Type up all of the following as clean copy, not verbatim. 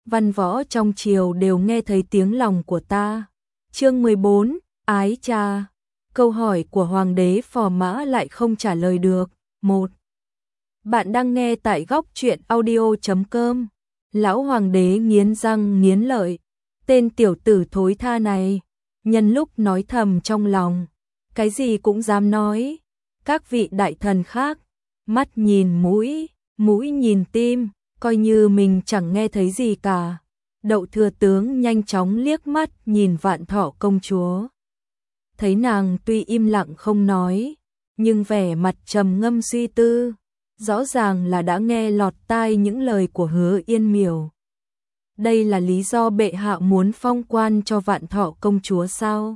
văn võ trong triều đều nghe thấy tiếng lòng của ta. Chương 14, ái cha. Câu hỏi của hoàng đế Phò Mã lại không trả lời được. 1. Bạn đang nghe tại góc truyện audio.com. Lão hoàng đế nghiến răng nghiến lợi, tên tiểu tử thối tha này, nhân lúc nói thầm trong lòng, cái gì cũng dám nói. Các vị đại thần khác, mắt nhìn mũi, mũi nhìn tim, coi như mình chẳng nghe thấy gì cả. Đậu thừa tướng nhanh chóng liếc mắt nhìn Vạn Thọ công chúa. Thấy nàng tuy im lặng không nói, nhưng vẻ mặt trầm ngâm suy tư, rõ ràng là đã nghe lọt tai những lời của Hứa Yên Miểu. Đây là lý do bệ hạ muốn phong quan cho Vạn Thọ công chúa sao?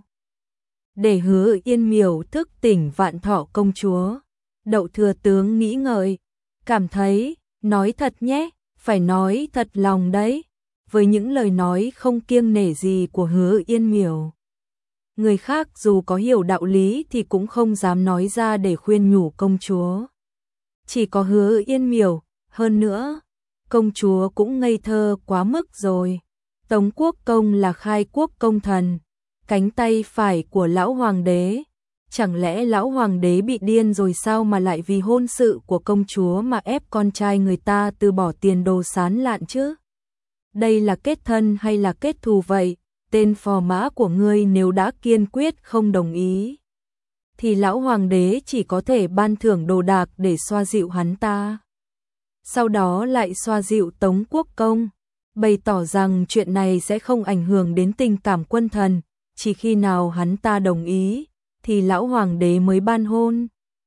Để Hứa Yên Miểu thức tỉnh Vạn Thọ công chúa. Đậu thừa tướng nghĩ ngợi, cảm thấy, nói thật nhé, phải nói thật lòng đấy. Với những lời nói không kiêng nể gì của Hứa Yên Miểu, người khác dù có hiểu đạo lý thì cũng không dám nói ra để khuyên nhủ công chúa. Chỉ có Hứa Yên Miểu, hơn nữa, công chúa cũng ngây thơ quá mức rồi. Tống Quốc Công là khai quốc công thần, cánh tay phải của lão hoàng đế. Chẳng lẽ lão hoàng đế bị điên rồi sao mà lại vì hôn sự của công chúa mà ép con trai người ta từ bỏ tiền đồ sán lạn chứ? Đây là kết thân hay là kết thù vậy? Tên Phò Mã của ngươi nếu đã kiên quyết không đồng ý, thì lão hoàng đế chỉ có thể ban thưởng đồ đạc để xoa dịu hắn ta. Sau đó lại xoa dịu Tống Quốc Công, bày tỏ rằng chuyện này sẽ không ảnh hưởng đến tình cảm quân thần, chỉ khi nào hắn ta đồng ý, thì lão hoàng đế mới ban hôn.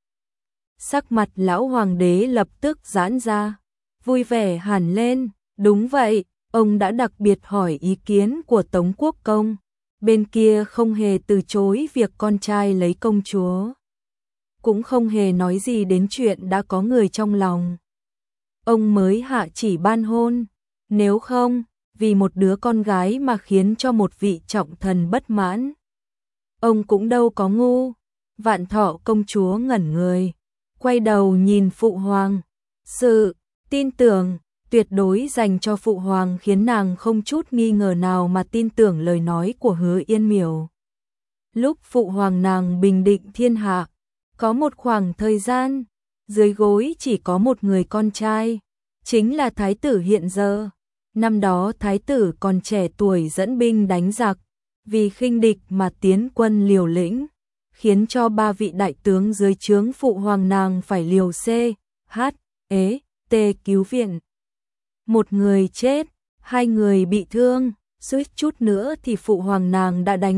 Sắc mặt lão hoàng đế lập tức giãn ra, vui vẻ hẳn lên, đúng vậy, ông đã đặc biệt hỏi ý kiến của Tống Quốc Công, bên kia không hề từ chối việc con trai lấy công chúa, cũng không hề nói gì đến chuyện đã có người trong lòng. Ông mới hạ chỉ ban hôn, nếu không, vì một đứa con gái mà khiến cho một vị trọng thần bất mãn, ông cũng đâu có ngu. Vạn Thọ công chúa ngẩn người, quay đầu nhìn phụ hoàng. Sự tin tưởng tuyệt đối dành cho phụ hoàng khiến nàng không chút nghi ngờ nào mà tin tưởng lời nói của Hứa Yên Miểu. Lúc phụ hoàng nàng bình định thiên hạ, có một khoảng thời gian, dưới gối chỉ có một người con trai, chính là thái tử hiện giờ. Năm đó thái tử còn trẻ tuổi dẫn binh đánh giặc, vì khinh địch mà tiến quân liều lĩnh, khiến cho 3 vị đại tướng dưới trướng phụ hoàng nàng phải liều CHT cứu viện. Một người chết, 2 người bị thương, suýt chút nữa thì phụ hoàng nàng đã đánh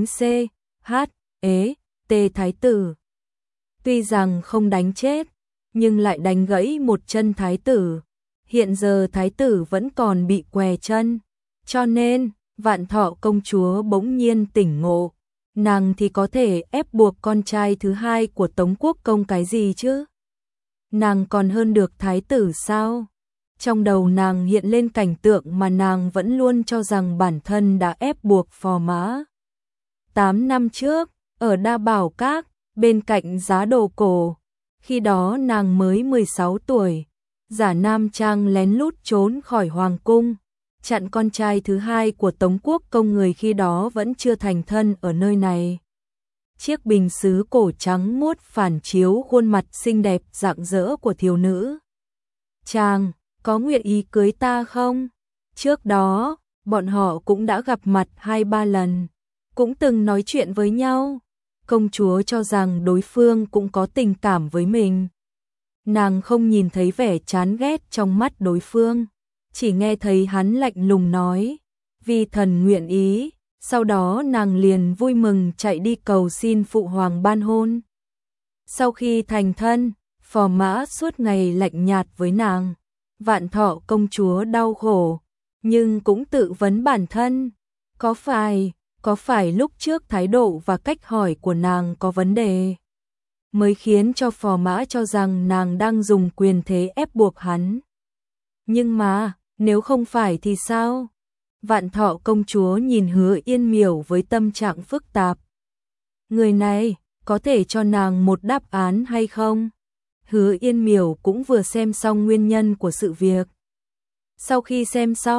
CHT thái tử. Tuy rằng không đánh chết, nhưng lại đánh gãy một chân thái tử. Hiện giờ thái tử vẫn còn bị què chân, cho nên Vạn Thọ công chúa bỗng nhiên tỉnh ngộ, nàng thì có thể ép buộc con trai thứ hai của Tống Quốc Công cái gì chứ? Nàng còn hơn được thái tử sao? Trong đầu nàng hiện lên cảnh tượng mà nàng vẫn luôn cho rằng bản thân đã ép buộc Phò Mã. 8 năm trước, ở Đa Bảo Các, bên cạnh giá đồ cổ, khi đó nàng mới 16 tuổi, giả nam trang lén lút trốn khỏi hoàng cung, chặn con trai thứ hai của Tống Quốc Công, người khi đó vẫn chưa thành thân ở nơi này. Chiếc bình sứ cổ trắng muốt phản chiếu khuôn mặt xinh đẹp rạng rỡ của thiếu nữ. Chàng, có nguyện ý cưới ta không? Trước đó, bọn họ cũng đã gặp mặt 2-3 lần, cũng từng nói chuyện với nhau. Công chúa cho rằng đối phương cũng có tình cảm với mình. Nàng không nhìn thấy vẻ chán ghét trong mắt đối phương, chỉ nghe thấy hắn lạnh lùng nói, vì thần nguyện ý. Sau đó nàng liền vui mừng chạy đi cầu xin phụ hoàng ban hôn. Sau khi thành thân, Phò Mã suốt ngày lạnh nhạt với nàng. Vạn Thọ công chúa đau khổ, nhưng cũng tự vấn bản thân, có phải lúc trước thái độ và cách hỏi của nàng có vấn đề, mới khiến cho Phò Mã cho rằng nàng đang dùng quyền thế ép buộc hắn. Nhưng mà, nếu không phải thì sao? Vạn Thọ công chúa nhìn Hứa Yên Miểu với tâm trạng phức tạp. Người này, có thể cho nàng một đáp án hay không? Hứa Yên Miểu cũng vừa xem xong nguyên nhân của sự việc. Sau khi xem xong,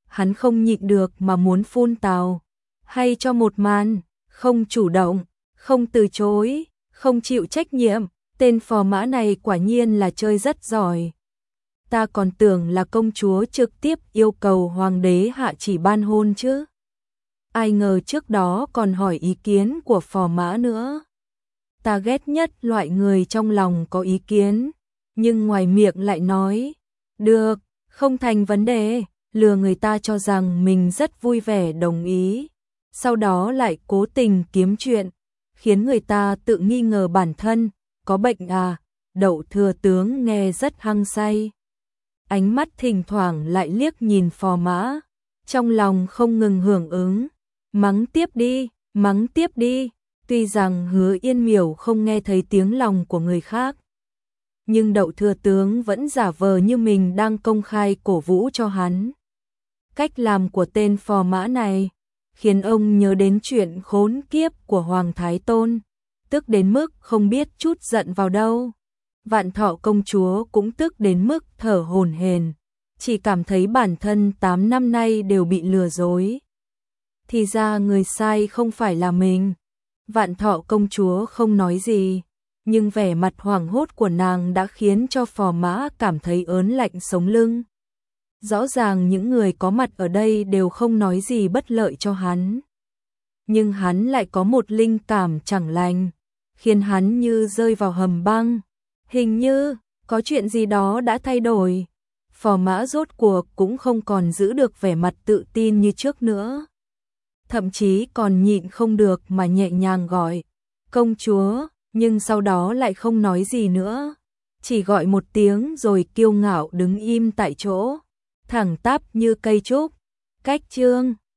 hắn không nhịn được mà muốn phun tào. Hay cho một màn, không chủ động, không từ chối, không chịu trách nhiệm, tên phò mã này quả nhiên là chơi rất giỏi. Ta còn tưởng là công chúa trực tiếp yêu cầu hoàng đế hạ chỉ ban hôn chứ. Ai ngờ trước đó còn hỏi ý kiến của phò mã nữa. Ta ghét nhất loại người trong lòng có ý kiến, nhưng ngoài miệng lại nói, được, không thành vấn đề, lừa người ta cho rằng mình rất vui vẻ đồng ý. Sau đó lại cố tình kiếm chuyện, khiến người ta tự nghi ngờ bản thân, có bệnh à. Đậu thừa tướng nghe rất hăng say. Ánh mắt thỉnh thoảng lại liếc nhìn phò mã, trong lòng không ngừng hưởng ứng. Mắng tiếp đi, mắng tiếp đi. Tuy rằng Hứa Yên Miểu không nghe thấy tiếng lòng của người khác, nhưng Đậu thừa tướng vẫn giả vờ như mình đang công khai cổ vũ cho hắn. Cách làm của tên phò mã này khiến ông nhớ đến chuyện khốn kiếp của Hoàng Thái Tôn, tức đến mức không biết chút giận vào đâu. Vạn Thọ công chúa cũng tức đến mức thở hổn hển, chỉ cảm thấy bản thân 8 năm nay đều bị lừa dối. Thì ra người sai không phải là mình. Vạn Thọ công chúa không nói gì, nhưng vẻ mặt hoảng hốt của nàng đã khiến cho phò mã cảm thấy ớn lạnh sống lưng. Rõ ràng những người có mặt ở đây đều không nói gì bất lợi cho hắn, nhưng hắn lại có một linh cảm chẳng lành, khiến hắn như rơi vào hầm băng. Hình như có chuyện gì đó đã thay đổi. Phò mã rốt cuộc cũng không còn giữ được vẻ mặt tự tin như trước nữa, thậm chí còn nhịn không được mà nhẹ nhàng gọi công chúa, nhưng sau đó lại không nói gì nữa, chỉ gọi một tiếng rồi kiêu ngạo đứng im tại chỗ, thẳng tắp như cây trúc. Cách chương